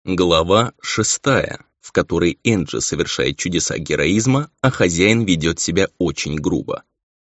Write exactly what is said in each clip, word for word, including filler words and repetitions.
Глава шестая, в которой Энджи совершает чудеса героизма, а хозяин ведет себя очень грубо.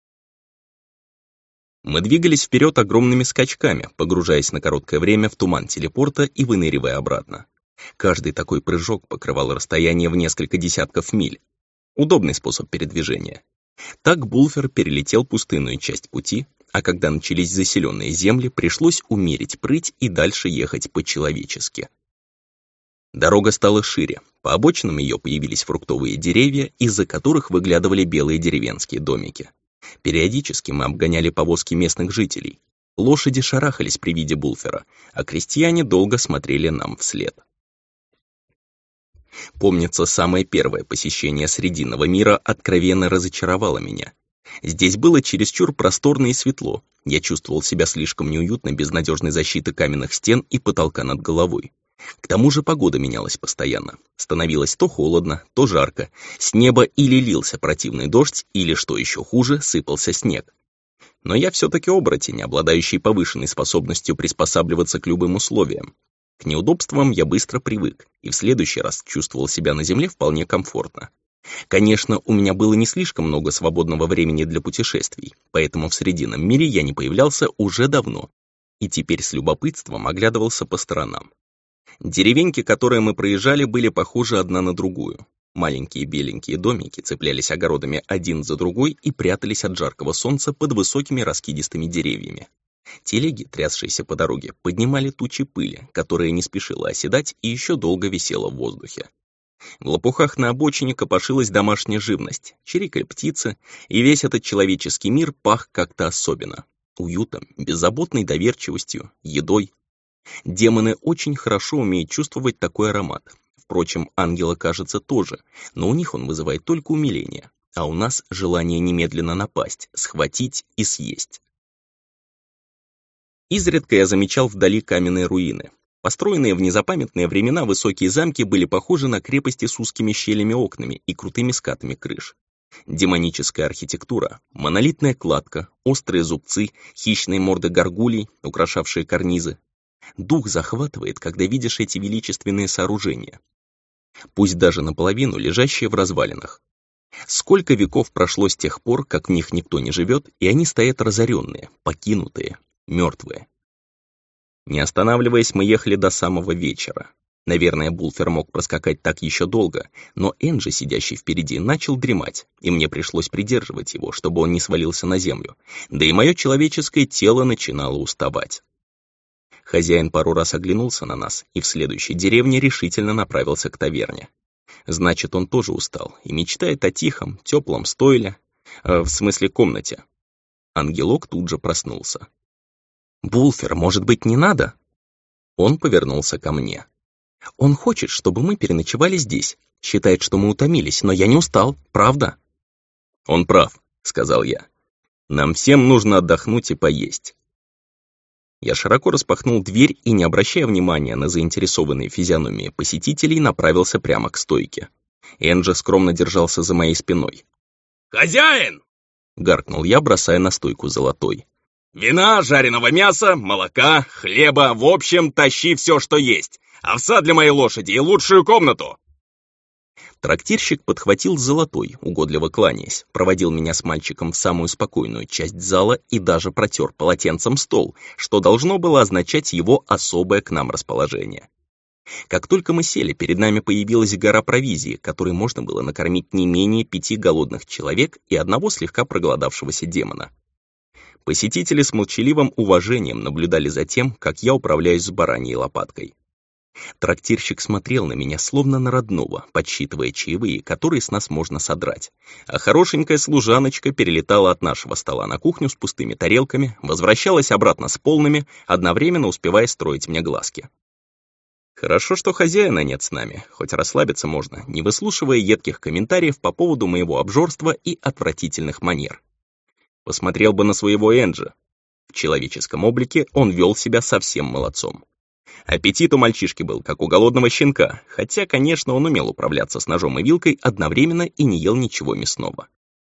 Мы двигались вперед огромными скачками, погружаясь на короткое время в туман телепорта и выныривая обратно. Каждый такой прыжок покрывал расстояние в несколько десятков миль. Удобный способ передвижения. Так Булфер перелетел пустынную часть пути, а когда начались заселенные земли, пришлось умерить прыть и дальше ехать по-человечески. Дорога стала шире, по обочинам ее появились фруктовые деревья, из-за которых выглядывали белые деревенские домики. Периодически мы обгоняли повозки местных жителей. Лошади шарахались при виде Булфера, а крестьяне долго смотрели нам вслед. Помнится, самое первое посещение Срединного мира откровенно разочаровало меня. Здесь было чересчур просторно и светло, я чувствовал себя слишком неуютно без надежной защиты каменных стен и потолка над головой. К тому же погода менялась постоянно. Становилось то холодно, то жарко. С неба или лился противный дождь, или, что еще хуже, сыпался снег. Но я все-таки оборотень, обладающий повышенной способностью приспосабливаться к любым условиям. К неудобствам я быстро привык, и в следующий раз чувствовал себя на земле вполне комфортно. Конечно, у меня было не слишком много свободного времени для путешествий, поэтому в Срединном мире я не появлялся уже давно, и теперь с любопытством оглядывался по сторонам. Деревеньки, которые мы проезжали, были похожи одна на другую. Маленькие беленькие домики цеплялись огородами один за другой и прятались от жаркого солнца под высокими раскидистыми деревьями. Телеги, трясшиеся по дороге, поднимали тучи пыли, которая не спешила оседать и еще долго висела в воздухе. В лопухах на обочине копошилась домашняя живность, чирикали птицы, и весь этот человеческий мир пах как-то особенно. Уютом, беззаботной доверчивостью, едой. Демоны очень хорошо умеют чувствовать такой аромат. Впрочем, ангелы, кажется, тоже, но у них он вызывает только умиление, а у нас желание немедленно напасть, схватить и съесть. Изредка я замечал вдали каменные руины. Построенные в незапамятные времена высокие замки были похожи на крепости с узкими щелями окнами и крутыми скатами крыш. Демоническая архитектура, монолитная кладка, острые зубцы, хищные морды горгулей, украшавшие карнизы. Дух захватывает, когда видишь эти величественные сооружения. Пусть даже наполовину лежащие в развалинах. Сколько веков прошло с тех пор, как в них никто не живет, и они стоят разоренные, покинутые, мертвые. Не останавливаясь, мы ехали до самого вечера. Наверное, Булфер мог проскакать так еще долго, но Энджи, сидящий впереди, начал дремать, и мне пришлось придерживать его, чтобы он не свалился на землю, да и мое человеческое тело начинало уставать. Хозяин пару раз оглянулся на нас и в следующей деревне решительно направился к таверне. Значит, он тоже устал и мечтает о тихом, теплом стойле, э, в смысле комнате. Ангелок тут же проснулся. «Булфер, может быть, не надо?» Он повернулся ко мне. «Он хочет, чтобы мы переночевали здесь. Считает, что мы утомились, но я не устал, правда?» «Он прав», — сказал я. «Нам всем нужно отдохнуть и поесть». Я широко распахнул дверь и, не обращая внимания на заинтересованные физиономии посетителей, направился прямо к стойке. Энджи скромно держался за моей спиной. «Хозяин!» — гаркнул я, бросая на стойку золотой. «Вина, жареного мяса, молока, хлеба, в общем, тащи все, что есть. Овса для моей лошади и лучшую комнату!» Трактирщик подхватил золотой, угодливо кланяясь, проводил меня с мальчиком в самую спокойную часть зала и даже протер полотенцем стол, что должно было означать его особое к нам расположение. Как только мы сели, перед нами появилась гора провизии, которой можно было накормить не менее пяти голодных человек и одного слегка проголодавшегося демона. Посетители с молчаливым уважением наблюдали за тем, как я управляюсь с бараньей лопаткой. Трактирщик смотрел на меня словно на родного, подсчитывая чаевые, которые с нас можно содрать, а хорошенькая служаночка перелетала от нашего стола на кухню с пустыми тарелками, возвращалась обратно с полными, одновременно успевая строить мне глазки. Хорошо, что хозяина нет с нами, хоть расслабиться можно, не выслушивая едких комментариев по поводу моего обжорства и отвратительных манер. Посмотрел бы на своего Энджи. В человеческом облике он вел себя совсем молодцом. Аппетит у мальчишки был, как у голодного щенка, хотя, конечно, он умел управляться с ножом и вилкой одновременно и не ел ничего мясного.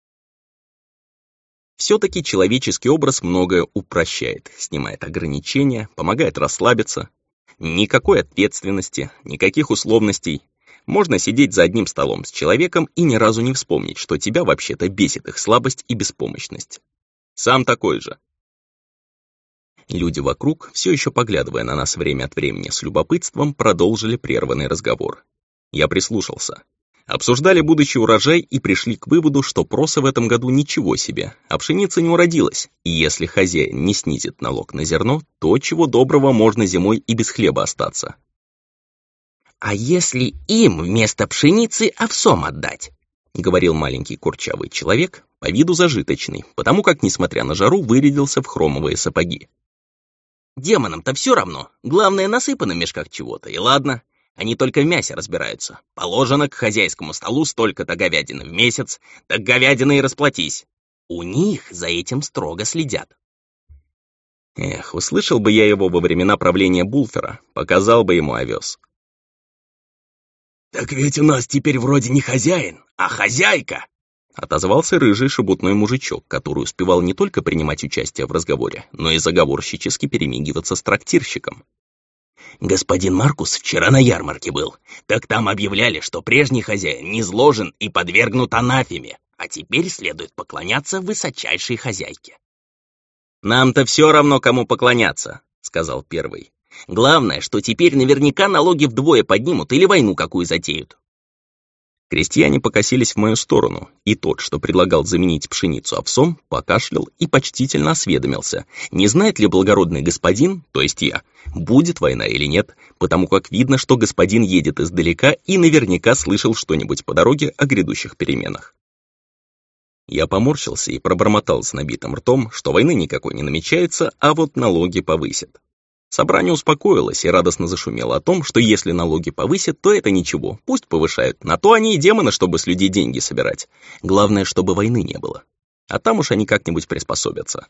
Все-таки человеческий образ многое упрощает, снимает ограничения, помогает расслабиться. Никакой ответственности, никаких условностей. Можно сидеть за одним столом с человеком и ни разу не вспомнить, что тебя вообще-то бесит их слабость и беспомощность. Сам такой же. Люди вокруг, все еще поглядывая на нас время от времени с любопытством, продолжили прерванный разговор. Я прислушался. Обсуждали будущий урожай и пришли к выводу, что проса в этом году ничего себе, а пшеница не уродилась, и если хозяин не снизит налог на зерно, то чего доброго можно зимой и без хлеба остаться. «А если им вместо пшеницы овсом отдать?» — говорил маленький курчавый человек, по виду зажиточный, потому как, несмотря на жару, вырядился в хромовые сапоги. «Демонам-то все равно, главное, насыпано в мешках чего-то, и ладно, они только в мясе разбираются. Положено к хозяйскому столу столько-то говядины в месяц, так говядины и расплатись. У них за этим строго следят». Эх, услышал бы я его во времена правления Булфера, показал бы ему овес. «Так ведь у нас теперь вроде не хозяин, а хозяйка!» Отозвался рыжий шебутной мужичок, который успевал не только принимать участие в разговоре, но и заговорщически перемигиваться с трактирщиком. «Господин Маркус вчера на ярмарке был. Так там объявляли, что прежний хозяин низложен и подвергнут анафеме, а теперь следует поклоняться высочайшей хозяйке». «Нам-то все равно, кому поклоняться», — сказал первый. «Главное, что теперь наверняка налоги вдвое поднимут или войну какую затеют». Крестьяне покосились в мою сторону, и тот, что предлагал заменить пшеницу овсом, покашлял и почтительно осведомился, не знает ли благородный господин, то есть я, будет война или нет, потому как видно, что господин едет издалека и наверняка слышал что-нибудь по дороге о грядущих переменах. Я поморщился и пробормотал с набитым ртом, что войны никакой не намечается, а вот налоги повысят. Собрание успокоилось и радостно зашумело о том, что если налоги повысят, то это ничего, пусть повышают, на то они и демоны, чтобы с людей деньги собирать. Главное, чтобы войны не было. А там уж они как-нибудь приспособятся.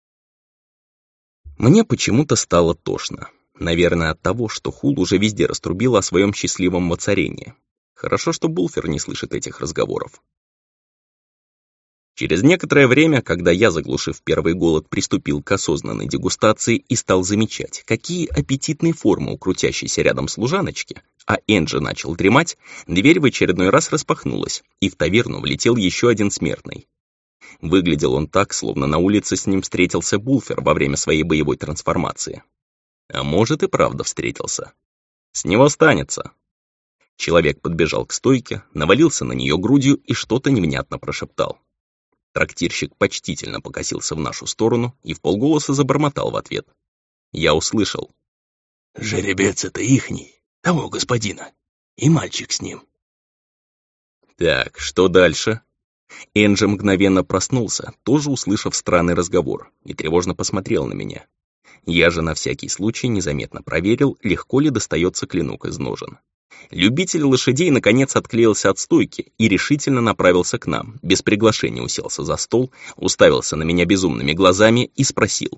Мне почему-то стало тошно. Наверное, от того, что Хул уже везде раструбил о своем счастливом воцарении. Хорошо, что Булфер не слышит этих разговоров. Через некоторое время, когда я, заглушив первый голод, приступил к осознанной дегустации и стал замечать, какие аппетитные формы у крутящейся рядом служаночки, а Энджи начал дремать, дверь в очередной раз распахнулась, и в таверну влетел еще один смертный. Выглядел он так, словно на улице с ним встретился Булфер во время своей боевой трансформации. А может и правда встретился. С него станется. Человек подбежал к стойке, навалился на нее грудью и что-то невнятно прошептал. Трактирщик почтительно покосился в нашу сторону и вполголоса забормотал в ответ. Я услышал. «Жеребец это ихний, того господина, и мальчик с ним». Так, что дальше? Энджи мгновенно проснулся, тоже услышав странный разговор, и тревожно посмотрел на меня. Я же на всякий случай незаметно проверил, легко ли достается клинок из ножен. Любитель лошадей наконец отклеился от стойки и решительно направился к нам, без приглашения уселся за стол, уставился на меня безумными глазами и спросил.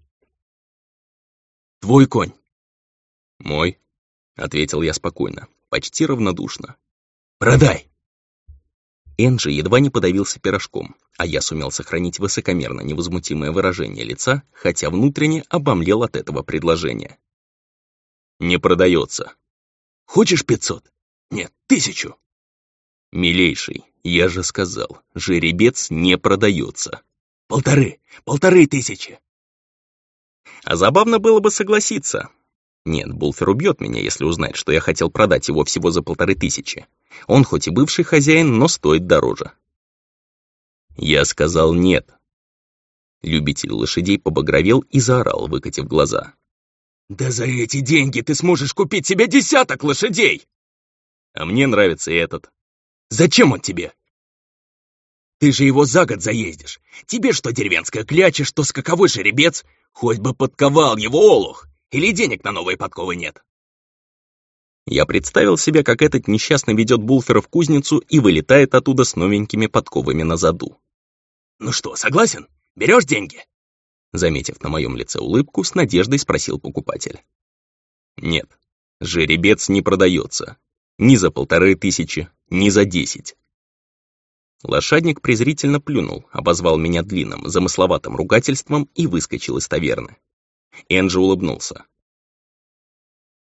«Твой конь?» «Мой», — ответил я спокойно, почти равнодушно. «Продай!» Энджи едва не подавился пирожком, а я сумел сохранить высокомерно невозмутимое выражение лица, хотя внутренне обомлел от этого предложения. «Не продается». «Хочешь пятьсот? Нет, тысячу». «Милейший, я же сказал, жеребец не продается». «Полторы, полторы тысячи». А забавно было бы согласиться. Нет, Булфер убьет меня, если узнает, что я хотел продать его всего за полторы тысячи. Он хоть и бывший хозяин, но стоит дороже. Я сказал нет. Любитель лошадей побагровел и заорал, выкатив глаза. «Да за эти деньги ты сможешь купить себе десяток лошадей!» «А мне нравится этот». «Зачем он тебе?» «Ты же его за год заездишь. Тебе что деревенская кляча, что скаковой жеребец, хоть бы подковал его олух, или денег на новые подковы нет». Я представил себе, как этот несчастный ведет Булфера в кузницу и вылетает оттуда с новенькими подковами на заду. «Ну что, согласен? Берешь деньги?» Заметив на моем лице улыбку, с надеждой спросил покупатель. «Нет, жеребец не продается. Ни за полторы тысячи, ни за десять». Лошадник презрительно плюнул, обозвал меня длинным, замысловатым ругательством и выскочил из таверны. Энджи улыбнулся.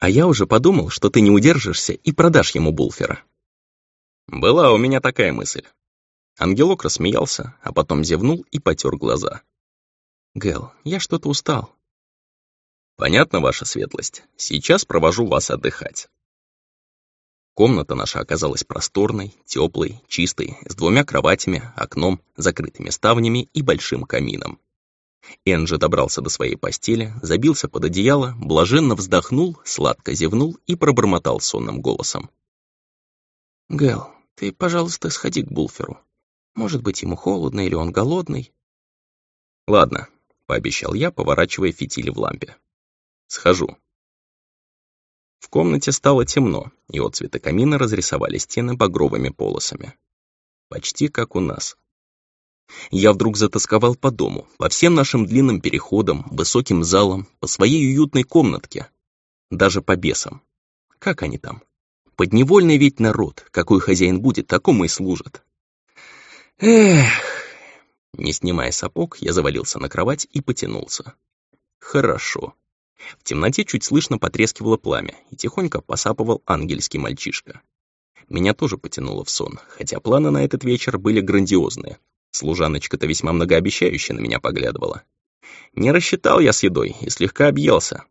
А я уже подумал, что ты не удержишься и продашь ему Булфера. Была у меня такая мысль. Ангелок рассмеялся, а потом зевнул и потер глаза. Гэл, я что-то устал. Понятно, ваша светлость. Сейчас провожу вас отдыхать. Комната наша оказалась просторной, теплой, чистой, с двумя кроватями, окном, закрытыми ставнями и большим камином. Энджи добрался до своей постели, забился под одеяло, блаженно вздохнул, сладко зевнул и пробормотал сонным голосом. Гэл, ты, пожалуйста, сходи к Булферу. Может быть, ему холодно или он голодный. Ладно, пообещал я, поворачивая фитили в лампе. Схожу. В комнате стало темно, и отцветы камина разрисовали стены багровыми полосами. Почти как у нас. Я вдруг затасковал по дому, по всем нашим длинным переходам, высоким залам, по своей уютной комнатке. Даже по бесам. Как они там? Подневольный ведь народ, какой хозяин будет, такому и служат. Эх! Не снимая сапог, я завалился на кровать и потянулся. Хорошо. В темноте чуть слышно потрескивало пламя, и тихонько посапывал ангельский мальчишка. Меня тоже потянуло в сон, хотя планы на этот вечер были грандиозные. Служаночка-то весьма многообещающе на меня поглядывала. Не рассчитал я с едой и слегка объелся.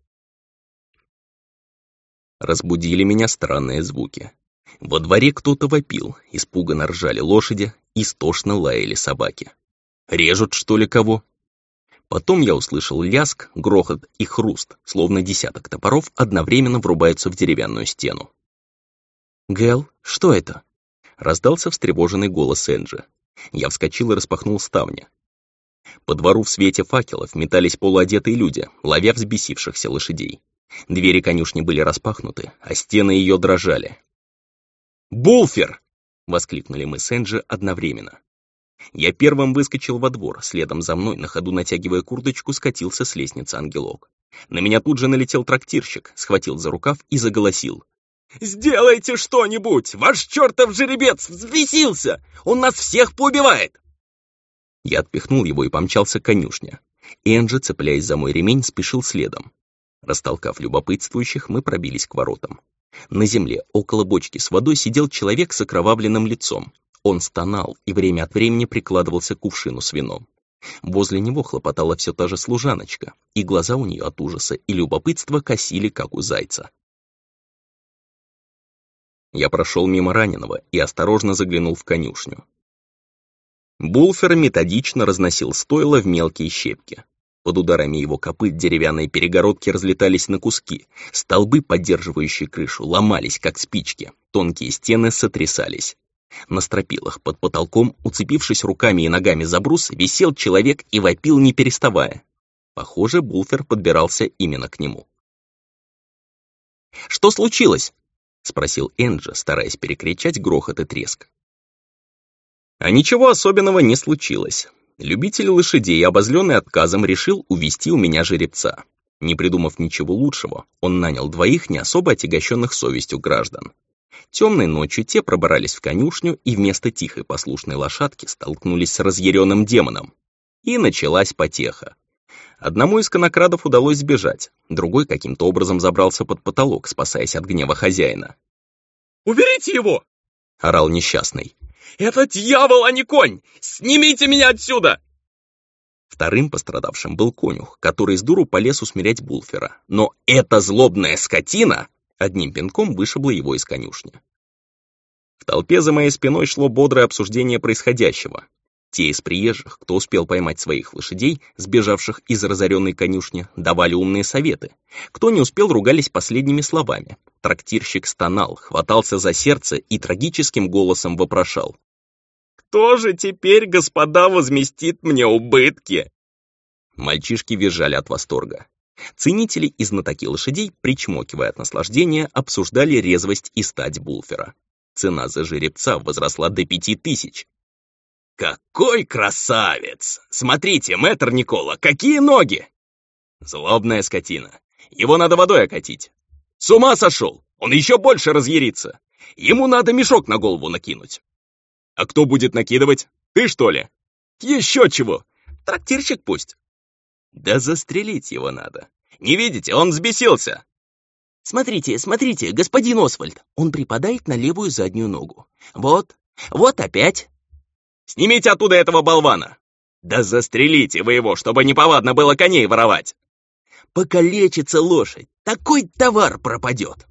Разбудили меня странные звуки. Во дворе кто-то вопил, испуганно ржали лошади, истошно лаяли собаки. Режут, что ли, кого? Потом я услышал лязг, грохот и хруст, словно десяток топоров одновременно врубаются в деревянную стену. «Гэл, что это?» — раздался встревоженный голос Энджи. Я вскочил и распахнул ставни. По двору в свете факелов метались полуодетые люди, ловя взбесившихся лошадей. Двери конюшни были распахнуты, а стены ее дрожали. «Булфер!» — воскликнули мы с Энджи одновременно. Я первым выскочил во двор, следом за мной, на ходу натягивая курточку, скатился с лестницы ангелок. На меня тут же налетел трактирщик, схватил за рукав и заголосил. «Сделайте что-нибудь! Ваш чертов жеребец взбесился! Он нас всех поубивает!» Я отпихнул его и помчался к конюшне. Энджи, цепляясь за мой ремень, спешил следом. Растолкав любопытствующих, мы пробились к воротам. На земле, около бочки с водой, сидел человек с окровавленным лицом. Он стонал и время от времени прикладывался к кувшину с вином. Возле него хлопотала все та же служаночка, и глаза у нее от ужаса и любопытства косили, как у зайца. Я прошел мимо раненого и осторожно заглянул в конюшню. Булфер методично разносил стойла в мелкие щепки. Под ударами его копыт деревянные перегородки разлетались на куски, столбы, поддерживающие крышу, ломались, как спички, тонкие стены сотрясались. На стропилах под потолком, уцепившись руками и ногами за брус, висел человек и вопил, не переставая. Похоже, Булфер подбирался именно к нему. «Что случилось?» — спросил Энджи, стараясь перекричать грохот и треск. А ничего особенного не случилось. Любитель лошадей, обозленный отказом, решил увести у меня жеребца. Не придумав ничего лучшего, он нанял двоих не особо отягощенных совестью граждан. Темной ночью те пробрались в конюшню и вместо тихой послушной лошадки столкнулись с разъяренным демоном. И началась потеха. Одному из конокрадов удалось сбежать, другой каким-то образом забрался под потолок, спасаясь от гнева хозяина. «Уберите его!» — орал несчастный. «Это дьявол, а не конь! Снимите меня отсюда!» Вторым пострадавшим был конюх, который с дуру полез усмирять Булфера. Но эта злобная скотина одним пинком вышибла его из конюшни. В толпе за моей спиной шло бодрое обсуждение происходящего. Те из приезжих, кто успел поймать своих лошадей, сбежавших из разоренной конюшни, давали умные советы. Кто не успел, ругались последними словами. Трактирщик стонал, хватался за сердце и трагическим голосом вопрошал. «Кто же теперь, господа, возместит мне убытки?» Мальчишки визжали от восторга. Ценители и знатоки лошадей, причмокивая от наслаждения, обсуждали резвость и стать Булфера. Цена за жеребца возросла до пяти тысяч. «Какой красавец! Смотрите, мэтр Никола, какие ноги!» «Злобная скотина. Его надо водой окатить. С ума сошел! Он еще больше разъярится. Ему надо мешок на голову накинуть». «А кто будет накидывать? Ты, что ли?» «Еще чего! Трактирщик пусть». «Да застрелить его надо. Не видите, он взбесился». Смотрите, смотрите, господин Освальд, он припадает на левую заднюю ногу. Вот, вот опять. Снимите оттуда этого болвана! Да застрелите вы его, чтобы неповадно было коней воровать! Покалечится лошадь, такой товар пропадет.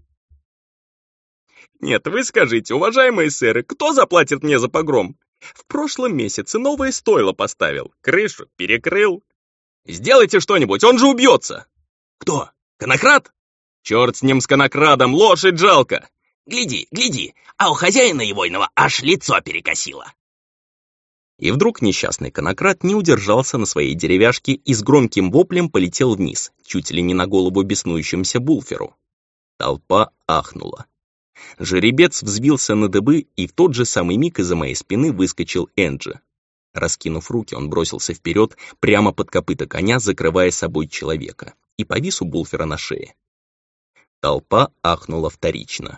Нет, вы скажите, уважаемые сэры, кто заплатит мне за погром? В прошлом месяце новое стойло поставил, крышу перекрыл. Сделайте что-нибудь, он же убьется. Кто? Конокрад? Черт с ним, с конокрадом, лошадь жалко. Гляди, гляди, а у хозяина егойного аж лицо перекосило. И вдруг несчастный конокрад не удержался на своей деревяшке и с громким воплем полетел вниз, чуть ли не на голову беснующемуся Булферу. Толпа ахнула. Жеребец взвился на дыбы, и в тот же самый миг из-за моей спины выскочил Энджи. Раскинув руки, он бросился вперед, прямо под копыта коня, закрывая собой человека, и повис у Булфера на шее. Толпа ахнула вторично.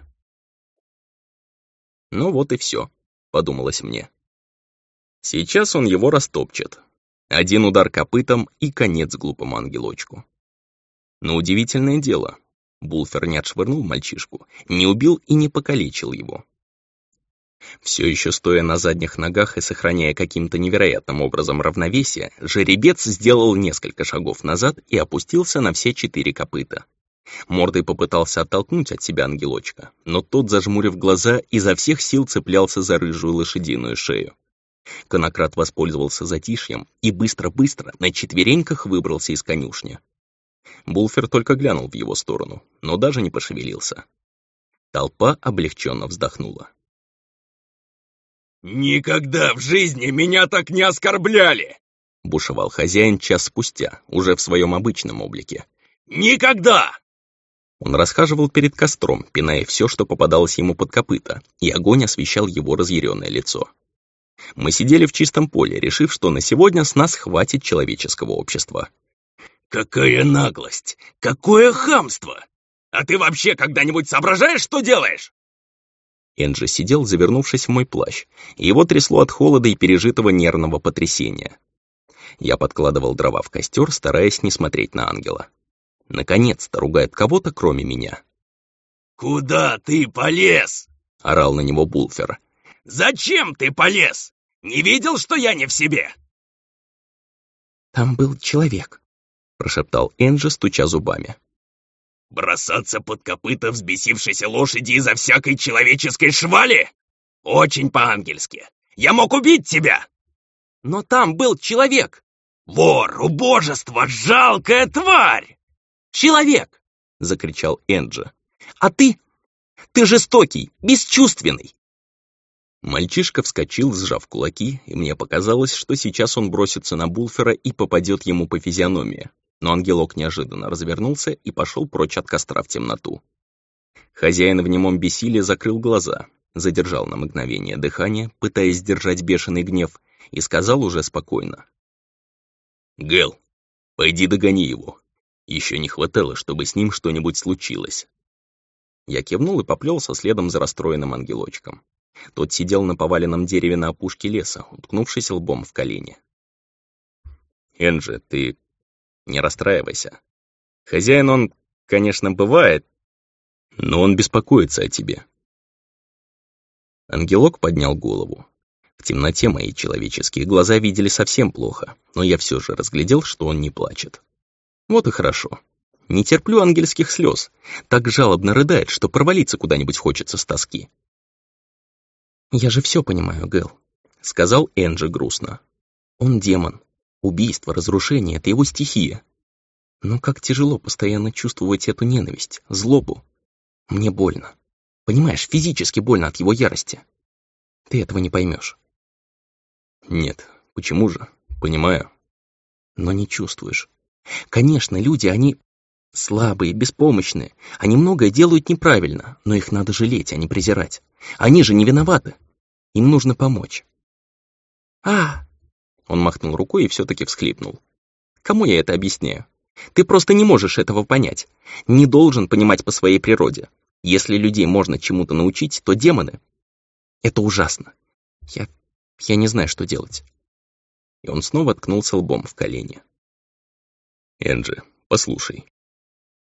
«Ну вот и все», — подумалось мне. Сейчас он его растопчет. Один удар копытом и конец глупому ангелочку. Но удивительное дело, Булфер не отшвырнул мальчишку, не убил и не покалечил его. Все еще стоя на задних ногах и сохраняя каким-то невероятным образом равновесие, жеребец сделал несколько шагов назад и опустился на все четыре копыта. Мордой попытался оттолкнуть от себя ангелочка, но тот, зажмурив глаза, изо всех сил цеплялся за рыжую лошадиную шею. Конокрад воспользовался затишьем и быстро-быстро на четвереньках выбрался из конюшни. Булфер только глянул в его сторону, но даже не пошевелился. Толпа облегченно вздохнула. «Никогда в жизни меня так не оскорбляли!» — бушевал хозяин час спустя, уже в своем обычном облике. «Никогда!» Он расхаживал перед костром, пиная все, что попадалось ему под копыта, и огонь освещал его разъяренное лицо. Мы сидели в чистом поле, решив, что на сегодня с нас хватит человеческого общества. «Какая наглость! Какое хамство! А ты вообще когда-нибудь соображаешь, что делаешь?» Энджи сидел, завернувшись в мой плащ, и его трясло от холода и пережитого нервного потрясения. Я подкладывал дрова в костер, стараясь не смотреть на ангела. Наконец-то ругает кого-то, кроме меня. «Куда ты полез?» — орал на него Булфер. «Зачем ты полез? Не видел, что я не в себе?» «Там был человек», — прошептал Энджи, стуча зубами. «Бросаться под копыта взбесившейся лошади из-за всякой человеческой швали? Очень по-ангельски. Я мог убить тебя!» «Но там был человек!» «Вор, убожество, жалкая тварь!» «Человек!» — закричал Энджи. «А ты? Ты жестокий, бесчувственный!» Мальчишка вскочил, сжав кулаки, и мне показалось, что сейчас он бросится на Булфера и попадет ему по физиономии. Но ангелок неожиданно развернулся и пошел прочь от костра в темноту. Хозяин в немом бессилии закрыл глаза, задержал на мгновение дыхание, пытаясь сдержать бешеный гнев, и сказал уже спокойно. «Гэл, пойди догони его. Еще не хватало, чтобы с ним что-нибудь случилось». Я кивнул и поплелся следом за расстроенным ангелочком. Тот сидел на поваленном дереве на опушке леса, уткнувшись лбом в колени. «Энджи, ты не расстраивайся. Хозяин он, конечно, бывает, но он беспокоится о тебе». Ангелок поднял голову. В темноте мои человеческие глаза видели совсем плохо, но я все же разглядел, что он не плачет. Вот и хорошо. Не терплю ангельских слез. Так жалобно рыдает, что провалиться куда-нибудь хочется с тоски. «Я же все понимаю, Гэл», — сказал Энджи грустно. «Он демон. Убийство, разрушение — это его стихия. Но как тяжело постоянно чувствовать эту ненависть, злобу. Мне больно. Понимаешь, физически больно от его ярости. Ты этого не поймешь». «Нет, почему же? Понимаю». «Но не чувствуешь. Конечно, люди, они слабые, беспомощные. Они многое делают неправильно, но их надо жалеть, а не презирать. Они же не виноваты. Им нужно помочь». «А!» Он махнул рукой и все-таки всхлипнул. «Кому я это объясняю? Ты просто не можешь этого понять. Не должен понимать по своей природе. Если людей можно чему-то научить, то демоны — это ужасно. Я... я не знаю, что делать». И он снова ткнулся лбом в колени. «Энджи, послушай.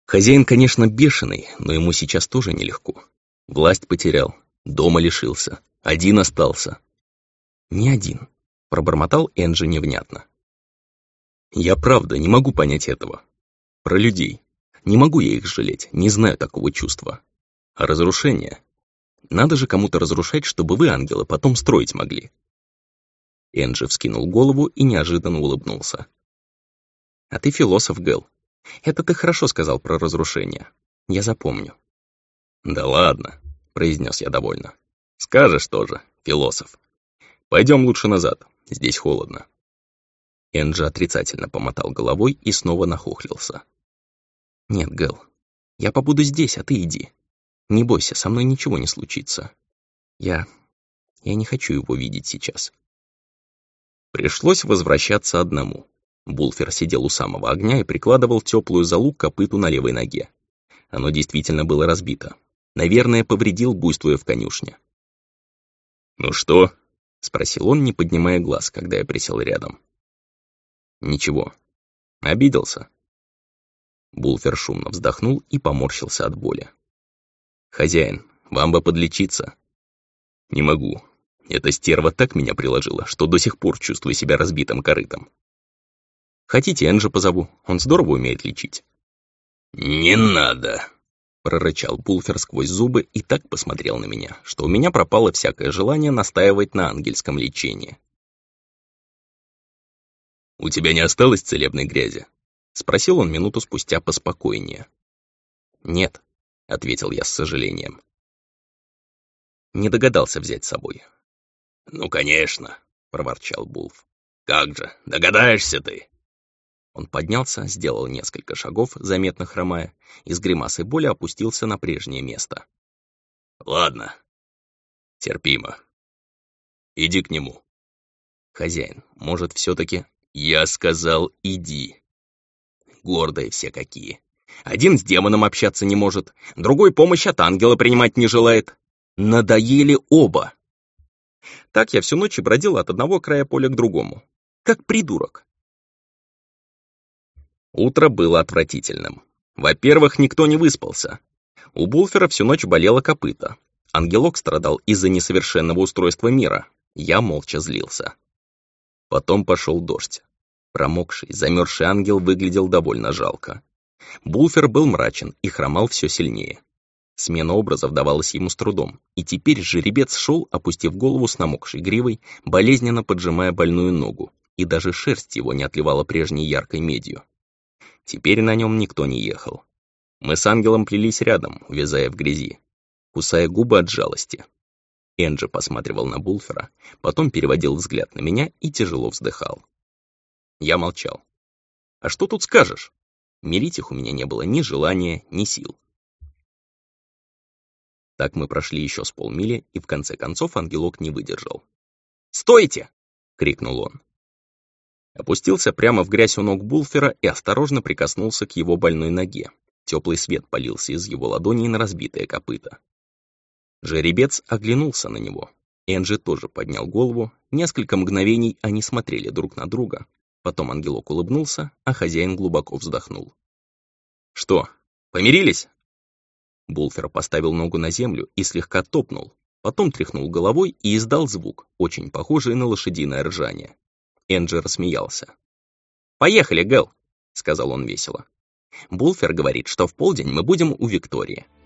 Хозяин, конечно, бешеный, но ему сейчас тоже нелегко. Власть потерял, дома лишился, один остался. Не один, пробормотал Энджи невнятно. Я правда не могу понять этого. Про людей. Не могу я их жалеть, не знаю такого чувства. А разрушение? Надо же кому-то разрушать, чтобы вы, ангелы, потом строить могли. Энджи вскинул голову и неожиданно улыбнулся. А ты философ, Гэл. Это ты хорошо сказал про разрушение. Я запомню. Да ладно, произнес я довольно. Скажешь тоже, философ. Пойдем лучше назад, здесь холодно. Энджи отрицательно помотал головой и снова нахохлился. Нет, Гэл, я побуду здесь, а ты иди. Не бойся, со мной ничего не случится. Я... я не хочу его видеть сейчас. Пришлось возвращаться одному. Булфер сидел у самого огня и прикладывал теплую золу к копыту на левой ноге. Оно действительно было разбито. Наверное, повредил, буйствуя в конюшне. «Ну что?» — спросил он, не поднимая глаз, когда я присел рядом. «Ничего. Обиделся?» Булфер шумно вздохнул и поморщился от боли. «Хозяин, вам бы подлечиться». «Не могу. Эта стерва так меня приложила, что до сих пор чувствую себя разбитым корытом. Хотите, Энджи позову, он здорово умеет лечить». «Не надо», — прорычал Булфер сквозь зубы и так посмотрел на меня, что у меня пропало всякое желание настаивать на ангельском лечении. «У тебя не осталось целебной грязи?» — спросил он минуту спустя поспокойнее. «Нет», — ответил я с сожалением. Не догадался взять с собой. «Ну, конечно», — проворчал Булф. «Как же, догадаешься ты?» Он поднялся, сделал несколько шагов, заметно хромая, и с гримасой боли опустился на прежнее место. «Ладно, терпимо. Иди к нему». «Хозяин, может, все-таки...» «Я сказал, иди». Гордые все какие. Один с демоном общаться не может, другой помощь от ангела принимать не желает. Надоели оба. Так я всю ночь и бродил от одного края поля к другому. Как придурок. Утро было отвратительным. Во-первых, никто не выспался. У Булфера всю ночь болело копыто. Ангелок страдал из-за несовершенного устройства мира. Я молча злился. Потом пошел дождь. Промокший, замерзший ангел выглядел довольно жалко. Булфер был мрачен и хромал все сильнее. Смена образов давалась ему с трудом, и теперь жеребец шел, опустив голову с намокшей гривой, болезненно поджимая больную ногу, и даже шерсть его не отливала прежней яркой медью. Теперь на нем никто не ехал. Мы с ангелом плелись рядом, увязая в грязи, кусая губы от жалости. Энджи посматривал на Булфера, потом переводил взгляд на меня и тяжело вздыхал. Я молчал. А что тут скажешь? Мирить их у меня не было ни желания, ни сил. Так мы прошли еще с полмили, и в конце концов ангелок не выдержал. «Стойте!» — крикнул он. Опустился прямо в грязь у ног Булфера и осторожно прикоснулся к его больной ноге. Теплый свет полился из его ладоней на разбитое копыто. Жеребец оглянулся на него. Энджи тоже поднял голову. Несколько мгновений они смотрели друг на друга. Потом ангелок улыбнулся, а хозяин глубоко вздохнул. «Что, помирились?» Булфер поставил ногу на землю и слегка топнул, потом тряхнул головой и издал звук, очень похожий на лошадиное ржание. Энджи рассмеялся. «Поехали, Гэл», — сказал он весело. «Булфер говорит, что в полдень мы будем у Виктории.